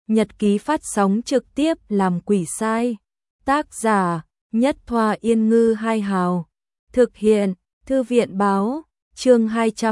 Nhật ký phát sóng trực tiếp làm quỷ sai. Tác giả: Nhất Thoa Yên Ngư 2 hào. Thực hiện: Thư viện báo. Chương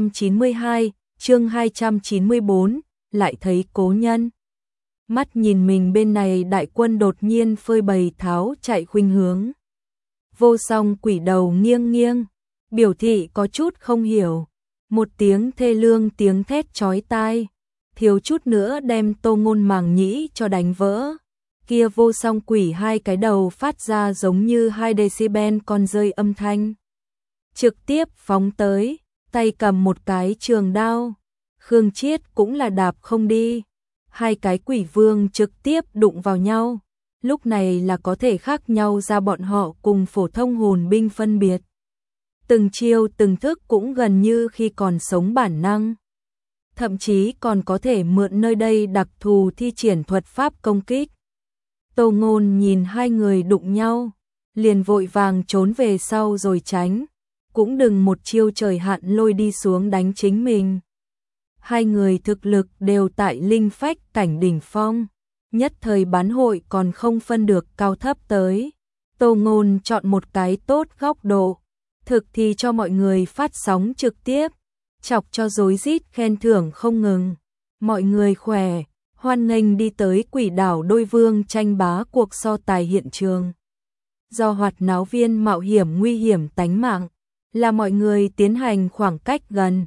292, chương 294, lại thấy cố nhân. Mắt nhìn mình bên này đại quân đột nhiên phơi bày tháo chạy khuynh hướng. Vô Song quỷ đầu nghiêng nghiêng, biểu thị có chút không hiểu. Một tiếng thê lương tiếng thét chói tai, thiếu chút nữa đem Tô Ngôn màng nhĩ cho đánh vỡ. Kia Vô Song quỷ hai cái đầu phát ra giống như 2 decibel con rơi âm thanh. Trực tiếp phóng tới, tay cầm một cái trường đao. Khương Chiết cũng là đạp không đi. Hai cái quỷ vương trực tiếp đụng vào nhau. Lúc này là có thể khác nhau ra bọn họ cùng phổ thông hồn binh phân biệt. Từng chiêu từng thức cũng gần như khi còn sống bản năng. Thậm chí còn có thể mượn nơi đây đặc thù thi triển thuật pháp công kích. Tô Ngôn nhìn hai người đụng nhau, liền vội vàng trốn về sau rồi tránh. Cũng đừng một chiêu trời hạn lôi đi xuống đánh chính mình. Hai người thực lực đều tại linh phách cảnh đỉnh phong. Nhất thời bán hội còn không phân được cao thấp tới. Tô Ngôn chọn một cái tốt góc độ. Thực thì cho mọi người phát sóng trực tiếp. Chọc cho rối rít khen thưởng không ngừng. Mọi người khỏe, hoan nghênh đi tới Quỷ đảo Đôi Vương tranh bá cuộc so tài hiện trường. Do hoạt náo viên mạo hiểm nguy hiểm tánh mạng, là mọi người tiến hành khoảng cách gần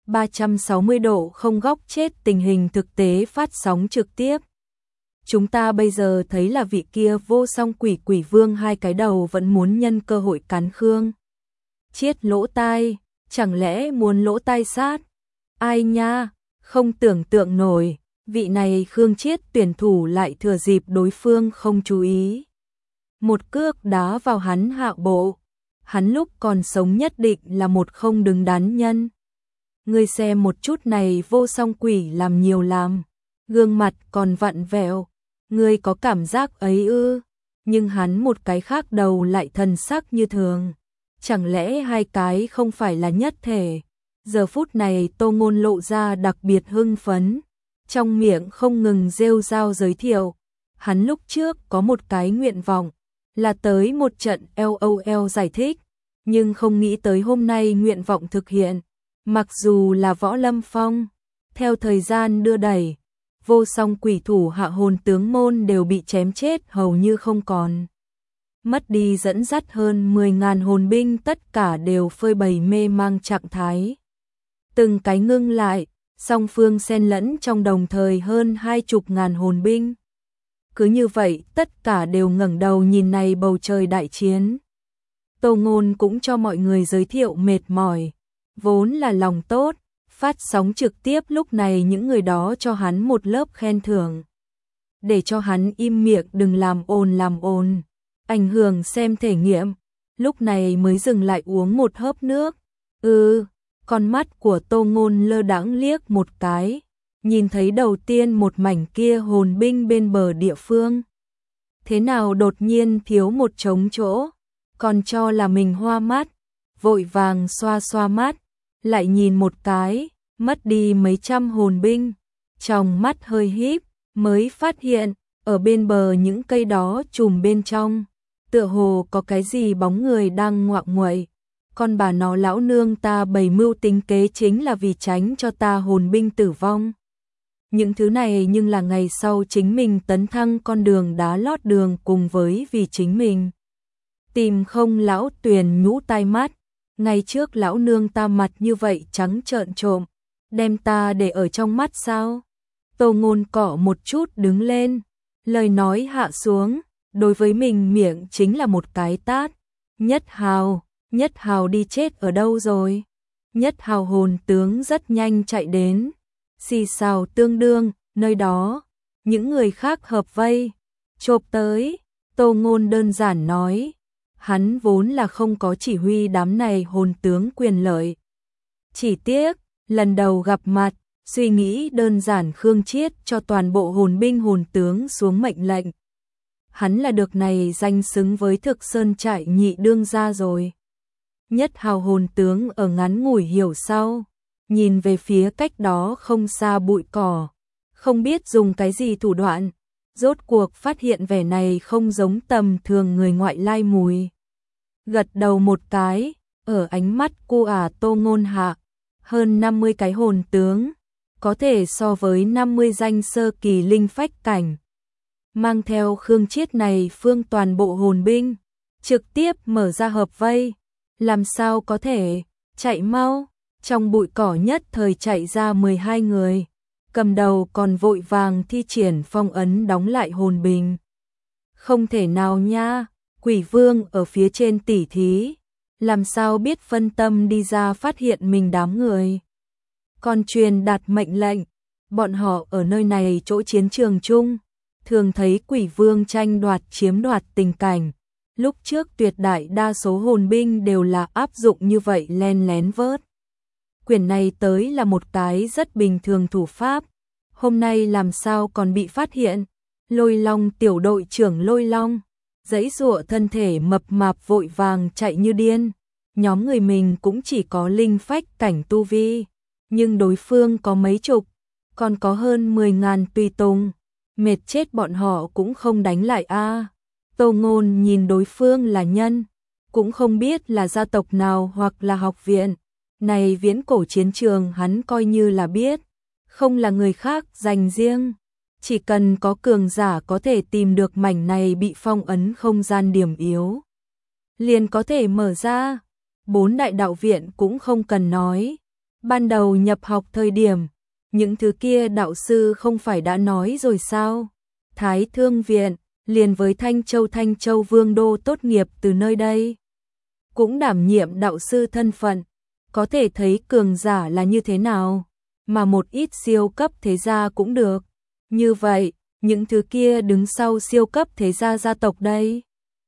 360 độ không góc chết tình hình thực tế phát sóng trực tiếp. Chúng ta bây giờ thấy là vị kia Vô Song quỷ vương hai cái đầu vẫn muốn nhân cơ hội cắn Khương Chiết lỗ tai, chẳng lẽ muốn lỗ tai sát? Ai nha, không tưởng tượng nổi, vị này Khương Chiết tuyển thủ lại thừa dịp đối phương không chú ý. Một cước đá vào hắn hạ bộ, hắn lúc còn sống nhất định là một không đứng đắn nhân. Ngươi xem một chút này Vô Song quỷ làm nhiều làm, gương mặt còn vặn vẹo, ngươi có cảm giác ấy ư? Nhưng hắn một cái khác đầu lại thần sắc như thường. Chẳng lẽ hai cái không phải là nhất thể? Giờ phút này Tô Ngôn lộ ra đặc biệt hưng phấn, trong miệng không ngừng rêu rao giới thiệu. Hắn lúc trước có một cái nguyện vọng, là tới một trận LOL giải thích, nhưng không nghĩ tới hôm nay nguyện vọng thực hiện. Mặc dù là Võ Lâm Phong, theo thời gian đưa đẩy, Vô Song quỷ thủ hạ hồn tướng môn đều bị chém chết hầu như không còn. Mất đi dẫn dắt hơn 10.000 hồn binh, tất cả đều phơi bày mê mang trạng thái. Từng cái ngưng lại, song phương xen lẫn trong đồng thời hơn 20.000 hồn binh. Cứ như vậy, tất cả đều ngẩng đầu nhìn này bầu trời đại chiến. Tô Ngôn cũng cho mọi người giới thiệu mệt mỏi, vốn là lòng tốt, phát sóng trực tiếp lúc này những người đó cho hắn một lớp khen thưởng. Để cho hắn im miệng đừng làm ồn, ảnh hưởng xem thể nghiệm, lúc này mới dừng lại uống một hớp nước. Con mắt của Tô Ngôn lơ đãng liếc một cái, nhìn thấy đầu tiên một mảnh kia hồn binh bên bờ địa phương. Thế nào đột nhiên thiếu một trống chỗ, còn cho là mình hoa mắt, vội vàng xoa xoa mắt, lại nhìn một cái, mất đi mấy trăm hồn binh, trong mắt hơi híp, mới phát hiện, ở bên bờ những cây đó chùm bên trong, tựa hồ có cái gì bóng người đang ngoạng nguậy. Con bà nó lão nương ta bày mưu tính kế chính là vì tránh cho ta hồn binh tử vong. Những thứ này nhưng là ngày sau chính mình tấn thăng con đường đá lót đường cùng với vì chính mình. Tìm không lão Tuyền nhũ tai mắt, ngày trước lão nương ta mặt như vậy trắng trợn trộm, đem ta để ở trong mắt sao? Tô Ngôn cọ một chút đứng lên, lời nói hạ xuống, đối với mình miệng chính là một cái tát. Nhất Hào đi chết ở đâu rồi? Nhất Hào hồn tướng rất nhanh chạy đến, xì xào tương đương, nơi đó, những người khác hợp vây, chộp tới. Tô Ngôn đơn giản nói, hắn vốn là không có chỉ huy đám này hồn tướng quyền lợi. Chỉ tiếc, lần đầu gặp mặt, suy nghĩ đơn giản Khương Chiết cho toàn bộ hồn binh hồn tướng xuống mệnh lệnh. Hắn là được này danh xứng với Thực Sơn trại nhị đương gia rồi. Nhất Hào hồn tướng ở ngắn ngủi hiểu sau, nhìn về phía cách đó không xa bụi cỏ, không biết dùng cái gì thủ đoạn, rốt cuộc phát hiện vẻ này không giống tầm thường người ngoại lai mùi. Gật đầu một cái, ở ánh mắt cô Tô Ngôn hạ, hơn 50 cái hồn tướng, có thể so với 50 danh sơ kỳ linh phách cảnh. Mang theo Khương Chiết này phương toàn bộ hồn binh, trực tiếp mở ra hợp vây, làm sao có thể, chạy mau, trong bụi cỏ nhất thời chạy ra 12 người, cầm đầu còn vội vàng thi triển phong ấn đóng lại hồn bình. Không thể nào nha, Quỷ Vương ở phía trên tỉ thí, làm sao biết phân tâm đi ra phát hiện mình đám người. Còn truyền đạt mệnh lệnh, bọn họ ở nơi này chỗ chiến trường chung, thường thấy Quỷ Vương tranh đoạt chiếm đoạt tình cảnh. Lúc trước tuyệt đại đa số hồn binh đều là áp dụng như vậy len lén vớt. Quyển này tới là một cái rất bình thường thủ pháp, hôm nay làm sao còn bị phát hiện. Lôi Long tiểu đội trưởng Lôi Long, giãy giụa thân thể mập mạp vội vàng chạy như điên. Nhóm người mình cũng chỉ có linh phách cảnh tu vi, nhưng đối phương có mấy chục, còn có hơn 10.000 tùy tùng, mệt chết bọn họ cũng không đánh lại a. Tô Ngôn nhìn đối phương là nhân, cũng không biết là gia tộc nào hoặc là học viện. Này viễn cổ chiến trường hắn coi như là biết, không là người khác dành riêng. Chỉ cần có cường giả có thể tìm được mảnh này bị phong ấn không gian điểm yếu, liền có thể mở ra. 4 đại đạo viện cũng không cần nói. Ban đầu nhập học thời điểm, những thứ kia đạo sư không phải đã nói rồi sao? Thái Thương viện, liền với Thanh Châu Vương đô tốt nghiệp từ nơi đây, cũng đảm nhiệm đạo sư thân phận, có thể thấy cường giả là như thế nào, mà một ít siêu cấp thế gia cũng được. Như vậy, những thứ kia đứng sau siêu cấp thế gia gia tộc đây,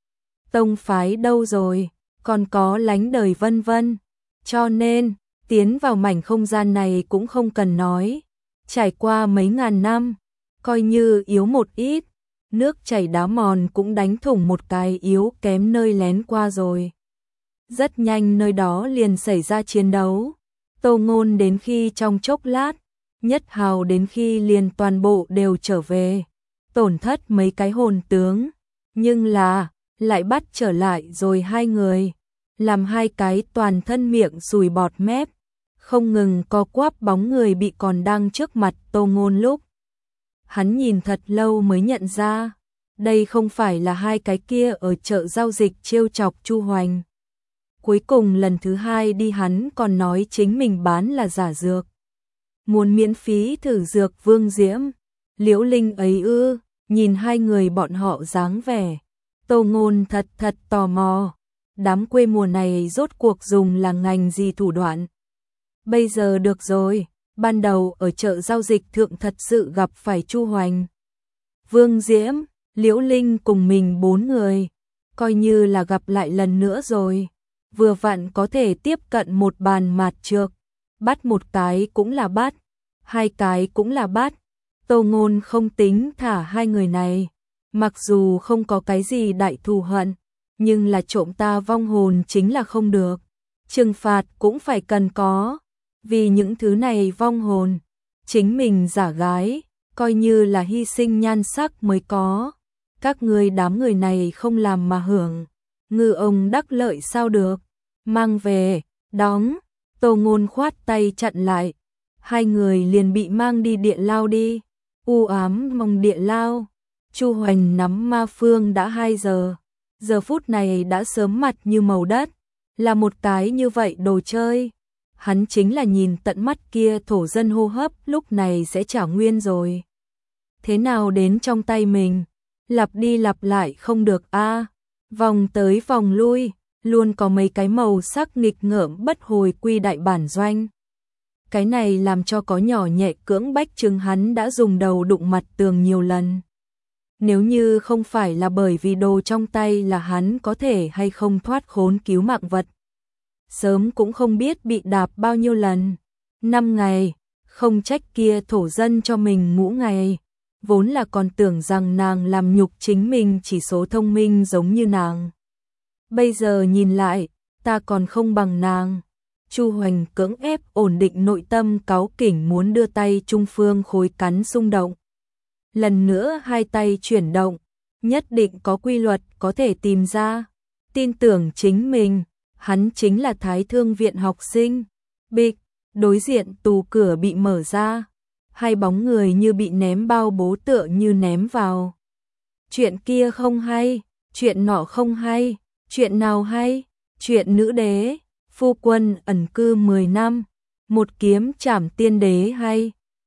tông phái đâu rồi, còn có lánh đời vân vân. Cho nên, tiến vào mảnh không gian này cũng không cần nói, trải qua mấy ngàn năm, coi như yếu một ít, nước chảy đá mòn cũng đánh thủng một cái yếu kém nơi lén qua rồi. Rất nhanh nơi đó liền xảy ra chiến đấu. Tô Ngôn đến khi trong chốc lát, Nhất Hào đến khi liền toàn bộ đều trở về, tổn thất mấy cái hồn tướng, nhưng là lại bắt trở lại rồi 2 người, làm 2 cái toàn thân miệng sùi bọt mép, không ngừng co quắp bóng người bị còn đang trước mặt Tô Ngôn lúc. Hắn nhìn thật lâu mới nhận ra, đây không phải là 2 cái kia ở chợ giao dịch trêu chọc Chu Hoành. Cuối cùng lần thứ 2 đi hắn còn nói chính mình bán là giả dược, muốn miễn phí thử dược Vương Diễm, Liễu Linh ấy ư. Nhìn 2 người bọn họ dáng vẻ, Tô Ngôn thật tò mò, đám quê mùa này rốt cuộc dùng là ngành gì thủ đoạn. Bây giờ được rồi, ban đầu ở chợ giao dịch thượng thật sự gặp phải Chu Hoành, Vương Diễm, Liễu Linh cùng mình 4 người, coi như là gặp lại lần nữa rồi. Vừa vặn có thể tiếp cận một bàn mạt trược, bắt một cái cũng là bắt, 2 cái cũng là bắt. Tô Ngôn không tính thả 2 người này, mặc dù không có cái gì đại thù hận, nhưng là trộm ta vong hồn chính là không được, trừng phạt cũng phải cần có, vì những thứ này vong hồn, chính mình giả gái, coi như là hy sinh nhan sắc mới có. Các ngươi đám người này không làm mà hưởng, ngư ông đắc lợi sao được, mang về, đóng. Tô Ngôn khoát tay chặn lại, 2 người liền bị mang đi địa lao đi. U ám mong địa lao, Chu Hoành nắm ma phương đã 2 giờ, giờ phút này đã sớm mặt như màu đất, là một cái như vậy đồ chơi. Hắn chính là nhìn tận mắt kia thổ dân hô hấp lúc này sẽ trả nguyên rồi. Thế nào đến trong tay mình, lặp đi lặp lại không được a, vòng tới vòng lui, luôn có mấy cái màu sắc nghịch ngợm bất hồi quy đại bản doanh. Cái này làm cho có nhỏ nhẹ cưỡng bách chứng hắn đã dùng đầu đụng mặt tường nhiều lần. Nếu như không phải là bởi vì đồ trong tay là hắn có thể hay không thoát khốn cứu mạng vật, sớm cũng không biết bị đạp bao nhiêu lần. 5 ngày, không trách kia thổ dân cho mình ngũ ngày, vốn là còn tưởng rằng nàng làm nhục chính mình chỉ số thông minh giống như nàng. Bây giờ nhìn lại, ta còn không bằng nàng. Chu Hoành cưỡng ép ổn định nội tâm cáu kỉnh muốn đưa tay trung phương khối cắn xung động. lần nữa hai tay chuyển động, nhất định có quy luật có thể tìm ra, tin tưởng chính mình, hắn chính là Thái Thương viện học sinh. Bịch, đối diện tù cửa bị mở ra, hai bóng người như bị ném bao bố tựa như ném vào. Chuyện kia không hay, chuyện nọ không hay, chuyện nào hay? Chuyện nữ đế, phu quân ẩn cư 10 năm, một kiếm trảm tiên đế hay?